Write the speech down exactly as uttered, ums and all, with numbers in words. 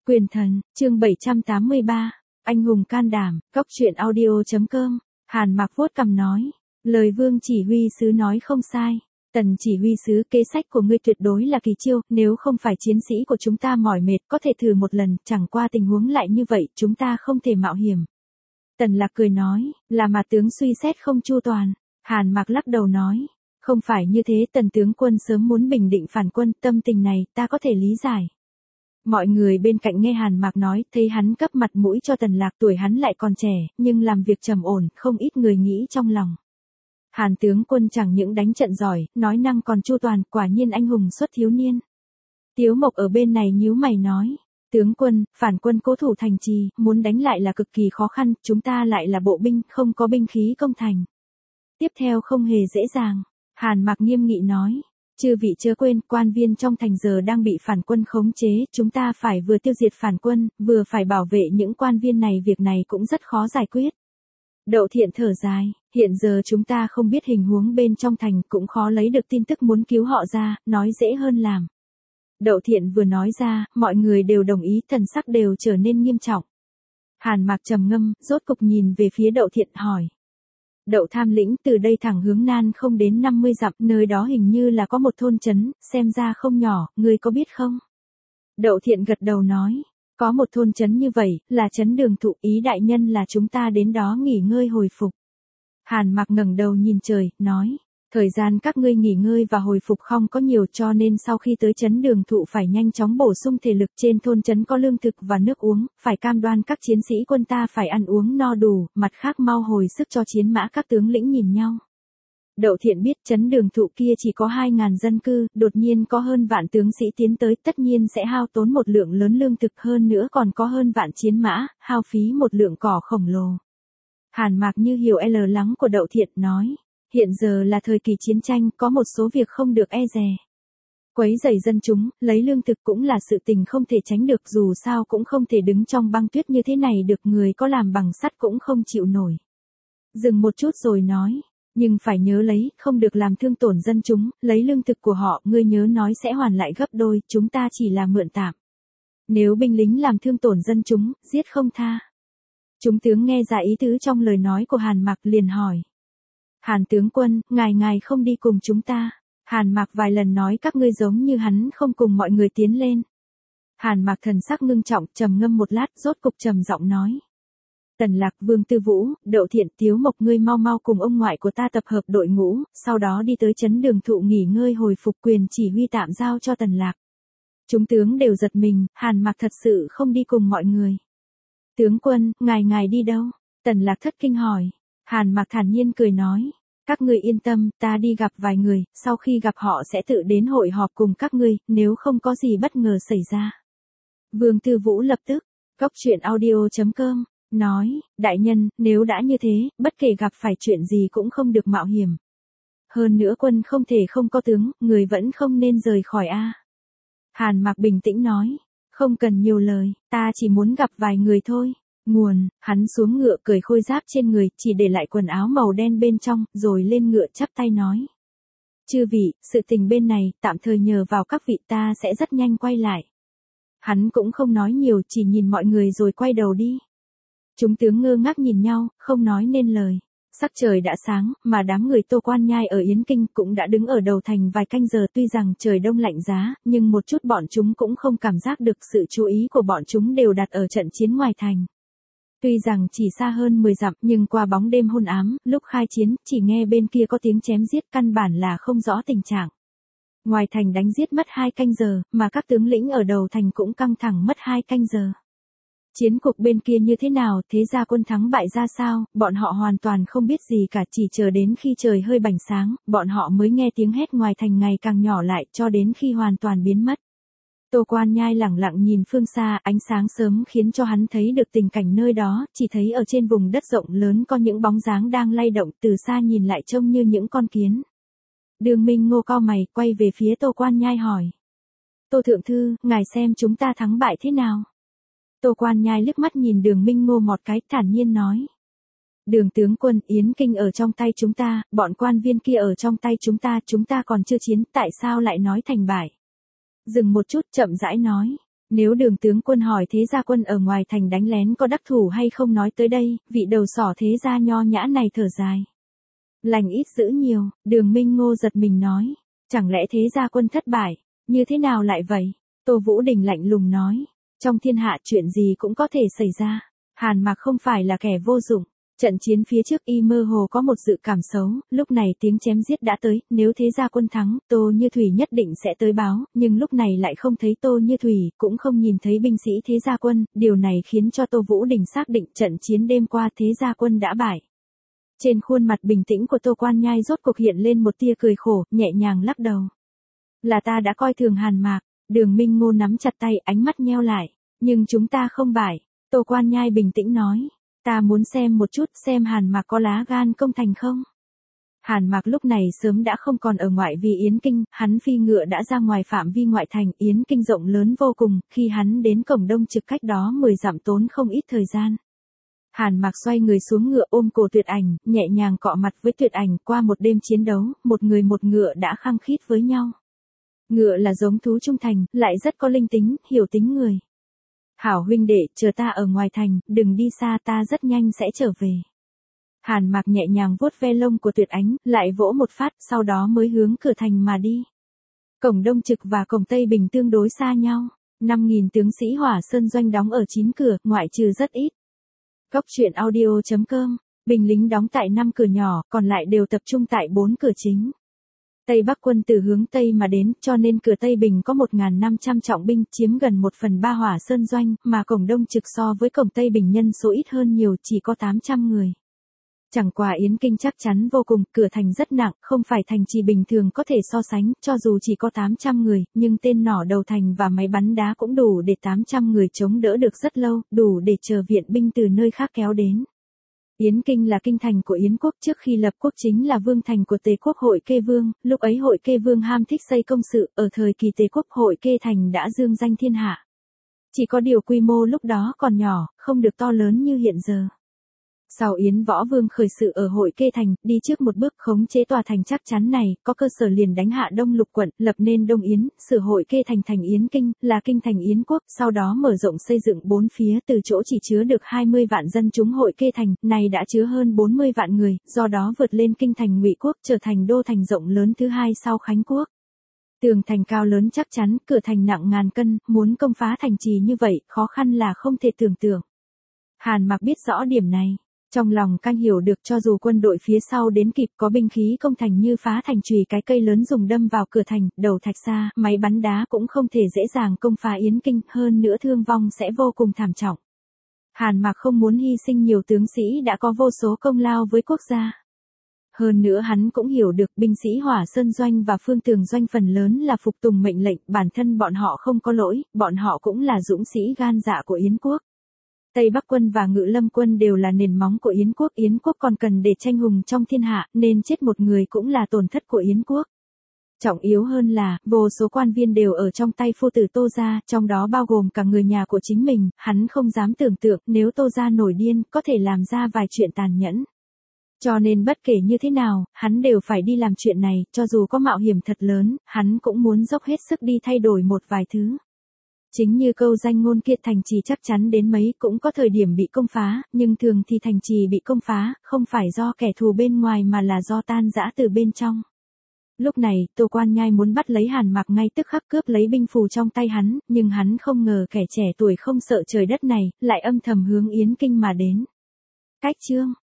Quyền thần, chương bảy trăm tám mươi ba, anh hùng can đảm, góc truyện audio.com, Hàn Mặc vuốt cằm nói, lời Vương chỉ huy sứ nói không sai. Tần chỉ huy sứ, kế sách của ngươi tuyệt đối là kỳ chiêu, nếu không phải chiến sĩ của chúng ta mỏi mệt có thể thử một lần, chẳng qua tình huống lại như vậy, chúng ta không thể mạo hiểm. Tần Lạc cười nói, là mà tướng suy xét không chu toàn. Hàn Mặc lắc đầu nói, không phải như thế, Tần tướng quân sớm muốn bình định phản quân, tâm tình này ta có thể lý giải. Mọi người bên cạnh nghe Hàn Mặc nói, thấy hắn cấp mặt mũi cho Tần Lạc, tuổi hắn lại còn trẻ, nhưng làm việc trầm ổn, không ít người nghĩ trong lòng. Hàn tướng quân chẳng những đánh trận giỏi, nói năng còn chu toàn, quả nhiên anh hùng xuất thiếu niên. Tiếu Mộc ở bên này nhíu mày nói, tướng quân, phản quân cố thủ thành trì, muốn đánh lại là cực kỳ khó khăn, chúng ta lại là bộ binh, không có binh khí công thành. Tiếp theo không hề dễ dàng. Hàn Mặc nghiêm nghị nói, chư vị chớ quên, quan viên trong thành giờ đang bị phản quân khống chế, chúng ta phải vừa tiêu diệt phản quân, vừa phải bảo vệ những quan viên này, việc này cũng rất khó giải quyết. Đậu Thiện thở dài, hiện giờ chúng ta không biết hình huống bên trong thành, cũng khó lấy được tin tức muốn cứu họ ra, nói dễ hơn làm. Đậu Thiện vừa nói ra, mọi người đều đồng ý, thần sắc đều trở nên nghiêm trọng. Hàn Mặc trầm ngâm, rốt cục nhìn về phía Đậu Thiện hỏi. Đậu tham lĩnh, từ đây thẳng hướng Nan không đến năm mươi dặm, nơi đó hình như là có một thôn trấn, xem ra không nhỏ, ngươi có biết không? Đậu Thiện gật đầu nói, có một thôn trấn như vậy, là trấn Đường Thụ, ý đại nhân là chúng ta đến đó nghỉ ngơi hồi phục. Hàn Mặc ngẩng đầu nhìn trời, nói, thời gian các ngươi nghỉ ngơi và hồi phục không có nhiều, cho nên sau khi tới trấn Đường Thụ phải nhanh chóng bổ sung thể lực, trên thôn trấn có lương thực và nước uống, phải cam đoan các chiến sĩ quân ta phải ăn uống no đủ, mặt khác mau hồi sức cho chiến mã. Các tướng lĩnh nhìn nhau. Đậu Thiện biết trấn Đường Thụ kia chỉ có hai ngàn dân cư, đột nhiên có hơn vạn tướng sĩ tiến tới, tất nhiên sẽ hao tốn một lượng lớn lương thực, hơn nữa còn có hơn vạn chiến mã, hao phí một lượng cỏ khổng lồ. Hàn Mặc như hiểu lo lắng của Đậu Thiện, nói, hiện giờ là thời kỳ chiến tranh, có một số việc không được e dè. Quấy rầy dân chúng, lấy lương thực cũng là sự tình không thể tránh được, dù sao cũng không thể đứng trong băng tuyết như thế này được, người có làm bằng sắt cũng không chịu nổi. Dừng một chút rồi nói, nhưng phải nhớ lấy, không được làm thương tổn dân chúng, lấy lương thực của họ, ngươi nhớ nói sẽ hoàn lại gấp đôi, chúng ta chỉ là mượn tạm. Nếu binh lính làm thương tổn dân chúng, giết không tha. Chúng tướng nghe ra ý tứ trong lời nói của Hàn Mặc liền hỏi. Hàn tướng quân, ngài ngài không đi cùng chúng ta. Hàn Mặc vài lần nói các ngươi giống như hắn không cùng mọi người tiến lên. Hàn Mặc thần sắc ngưng trọng, trầm ngâm một lát, rốt cục trầm giọng nói. Tần Lạc, Vương Tư Vũ, Đậu Thiện, Tiếu Mộc, ngươi mau mau cùng ông ngoại của ta tập hợp đội ngũ, sau đó đi tới trấn Đường Thụ nghỉ ngơi hồi phục, quyền chỉ huy tạm giao cho Tần Lạc. Chúng tướng đều giật mình, Hàn Mặc thật sự không đi cùng mọi người. Tướng quân, ngài ngài đi đâu? Tần Lạc thất kinh hỏi. Hàn Mặc thản nhiên cười nói, các ngươi yên tâm, ta đi gặp vài người, sau khi gặp họ sẽ tự đến hội họp cùng các ngươi, nếu không có gì bất ngờ xảy ra. Vương Tư Vũ lập tức, góc truyện audio.com, nói, đại nhân, nếu đã như thế, bất kể gặp phải chuyện gì cũng không được mạo hiểm. Hơn nữa quân không thể không có tướng, người vẫn không nên rời khỏi a. Hàn Mặc bình tĩnh nói, không cần nhiều lời, ta chỉ muốn gặp vài người thôi. Nguồn, hắn xuống ngựa cởi khôi giáp trên người, chỉ để lại quần áo màu đen bên trong, rồi lên ngựa chắp tay nói. Chư vị, sự tình bên này, tạm thời nhờ vào các vị, ta sẽ rất nhanh quay lại. Hắn cũng không nói nhiều, chỉ nhìn mọi người rồi quay đầu đi. Chúng tướng ngơ ngác nhìn nhau, không nói nên lời. Sắc trời đã sáng, mà đám người Tô Quan Nhai ở Yến Kinh cũng đã đứng ở đầu thành vài canh giờ, tuy rằng trời đông lạnh giá, nhưng một chút bọn chúng cũng không cảm giác được, sự chú ý của bọn chúng đều đặt ở trận chiến ngoài thành. Tuy rằng chỉ xa hơn mười dặm, nhưng qua bóng đêm hôn ám, lúc khai chiến, chỉ nghe bên kia có tiếng chém giết, căn bản là không rõ tình trạng. Ngoài thành đánh giết mất hai canh giờ, mà các tướng lĩnh ở đầu thành cũng căng thẳng mất hai canh giờ. Chiến cục bên kia như thế nào, thế ra quân thắng bại ra sao, bọn họ hoàn toàn không biết gì cả, chỉ chờ đến khi trời hơi bảnh sáng, bọn họ mới nghe tiếng hét ngoài thành ngày càng nhỏ lại, cho đến khi hoàn toàn biến mất. Tô Quan Nhai lẳng lặng nhìn phương xa, ánh sáng sớm khiến cho hắn thấy được tình cảnh nơi đó, chỉ thấy ở trên vùng đất rộng lớn có những bóng dáng đang lay động, từ xa nhìn lại trông như những con kiến. Đường Minh Ngô cau mày, quay về phía Tô Quan Nhai hỏi. Tô Thượng Thư, ngài xem chúng ta thắng bại thế nào? Tô Quan Nhai liếc mắt nhìn Đường Minh Ngô một cái, thản nhiên nói. Đường tướng quân, Yến Kinh ở trong tay chúng ta, bọn quan viên kia ở trong tay chúng ta, chúng ta còn chưa chiến, tại sao lại nói thành bại? Dừng một chút, chậm rãi nói. Nếu Đường tướng quân hỏi thế gia quân ở ngoài thành đánh lén có đắc thủ hay không nói tới đây, vị đầu sỏ thế gia nho nhã này thở dài. Lành ít dữ nhiều, Đường Minh Ngô giật mình nói. Chẳng lẽ thế gia quân thất bại? Như thế nào lại vậy? Tô Vũ Đình lạnh lùng nói. Trong thiên hạ chuyện gì cũng có thể xảy ra. Hàn Mạc không phải là kẻ vô dụng. Trận chiến phía trước y mơ hồ có một dự cảm xấu, lúc này tiếng chém giết đã tới, nếu thế gia quân thắng, Tô Như Thủy nhất định sẽ tới báo, nhưng lúc này lại không thấy Tô Như Thủy, cũng không nhìn thấy binh sĩ thế gia quân, điều này khiến cho Tô Vũ Đình xác định trận chiến đêm qua thế gia quân đã bại. Trên khuôn mặt bình tĩnh của Tô Quan Nhai rốt cuộc hiện lên một tia cười khổ, nhẹ nhàng lắc đầu. Là ta đã coi thường Hàn Mạc. Đường Minh Ngô nắm chặt tay, ánh mắt nheo lại, nhưng chúng ta không bại. Tô Quan Nhai bình tĩnh nói. Ta muốn xem một chút xem Hàn Mạc có lá gan công thành không. Hàn Mạc lúc này sớm đã không còn ở ngoại vi Yến Kinh, hắn phi ngựa đã ra ngoài phạm vi ngoại thành. Yến Kinh rộng lớn vô cùng, khi hắn đến cổng đông trực cách đó mười dặm tốn không ít thời gian. Hàn Mạc xoay người xuống ngựa ôm cổ Tuyệt Ảnh, nhẹ nhàng cọ mặt với Tuyệt Ảnh. Qua một đêm chiến đấu, một người một ngựa đã khăng khít với nhau. Ngựa là giống thú trung thành, lại rất có linh tính, hiểu tính người. Hảo huynh đệ, chờ ta ở ngoài thành, đừng đi xa, ta rất nhanh sẽ trở về. Hàn Mạc nhẹ nhàng vuốt ve lông của Tuyệt Ánh, lại vỗ một phát, sau đó mới hướng cửa thành mà đi. Cổng Đông Trực và cổng Tây Bình tương đối xa nhau. năm nghìn tướng sĩ Hỏa Sơn doanh đóng ở chín cửa, ngoại trừ rất ít. Góc truyện audio chấm com, binh lính đóng tại năm cửa nhỏ, còn lại đều tập trung tại bốn cửa chính. Tây Bắc quân từ hướng Tây mà đến, cho nên cửa Tây Bình có một nghìn năm trăm trọng binh, chiếm gần một phần ba Hỏa Sơn doanh, mà cổng Đông Trực so với cổng Tây Bình nhân số ít hơn nhiều, chỉ có tám trăm người. Chẳng qua Yến Kinh chắc chắn vô cùng, cửa thành rất nặng, không phải thành trì bình thường có thể so sánh, cho dù chỉ có tám trăm người, nhưng tên nỏ đầu thành và máy bắn đá cũng đủ để tám trăm người chống đỡ được rất lâu, đủ để chờ viện binh từ nơi khác kéo đến. Yến Kinh là kinh thành của Yến quốc, trước khi lập quốc chính là vương thành của Tề quốc Hội Kê Vương, lúc ấy Hội Kê Vương ham thích xây công sự, ở thời kỳ Tề quốc Hội Kê thành đã dương danh thiên hạ. Chỉ có điều quy mô lúc đó còn nhỏ, không được to lớn như hiện giờ. Sau Yến Võ Vương khởi sự ở Hội Kê thành, đi trước một bước khống chế tòa thành chắc chắn này, có cơ sở liền đánh hạ Đông Lục quận, lập nên Đông Yến, sửa Hội Kê thành thành Yến Kinh, là kinh thành Yến quốc, sau đó mở rộng xây dựng bốn phía, từ chỗ chỉ chứa được hai mươi vạn dân chúng Hội Kê thành, này đã chứa hơn bốn mươi vạn người, do đó vượt lên kinh thành Ngụy quốc, trở thành đô thành rộng lớn thứ hai sau Khánh quốc. Tường thành cao lớn chắc chắn, cửa thành nặng ngàn cân, muốn công phá thành trì như vậy, khó khăn là không thể tưởng tượng. Hàn Mạc biết rõ điểm này. Trong lòng canh hiểu được cho dù quân đội phía sau đến kịp có binh khí công thành như phá thành chùy cái cây lớn dùng đâm vào cửa thành, đầu thạch xa, máy bắn đá cũng không thể dễ dàng công phá Yến Kinh, hơn nữa thương vong sẽ vô cùng thảm trọng. Hàn Mạc không muốn hy sinh nhiều tướng sĩ đã có vô số công lao với quốc gia. Hơn nữa hắn cũng hiểu được binh sĩ Hỏa Sơn doanh và Phương Tường doanh phần lớn là phục tùng mệnh lệnh, bản thân bọn họ không có lỗi, bọn họ cũng là dũng sĩ gan dạ của Yến quốc. Tây Bắc quân và Ngự Lâm quân đều là nền móng của Yến quốc, Yến quốc còn cần để tranh hùng trong thiên hạ, nên chết một người cũng là tổn thất của Yến quốc. Trọng yếu hơn là, vô số quan viên đều ở trong tay phu tử Tô gia, trong đó bao gồm cả người nhà của chính mình, hắn không dám tưởng tượng nếu Tô gia nổi điên, có thể làm ra vài chuyện tàn nhẫn. Cho nên bất kể như thế nào, hắn đều phải đi làm chuyện này, cho dù có mạo hiểm thật lớn, hắn cũng muốn dốc hết sức đi thay đổi một vài thứ. Chính như câu danh ngôn kia, thành trì chắc chắn đến mấy cũng có thời điểm bị công phá, nhưng thường thì thành trì bị công phá, không phải do kẻ thù bên ngoài mà là do tan rã từ bên trong. Lúc này, Tô Quan Nhai muốn bắt lấy Hàn Mạc ngay tức khắc cướp lấy binh phù trong tay hắn, nhưng hắn không ngờ kẻ trẻ tuổi không sợ trời đất này, lại âm thầm hướng Yến Kinh mà đến. Cách chương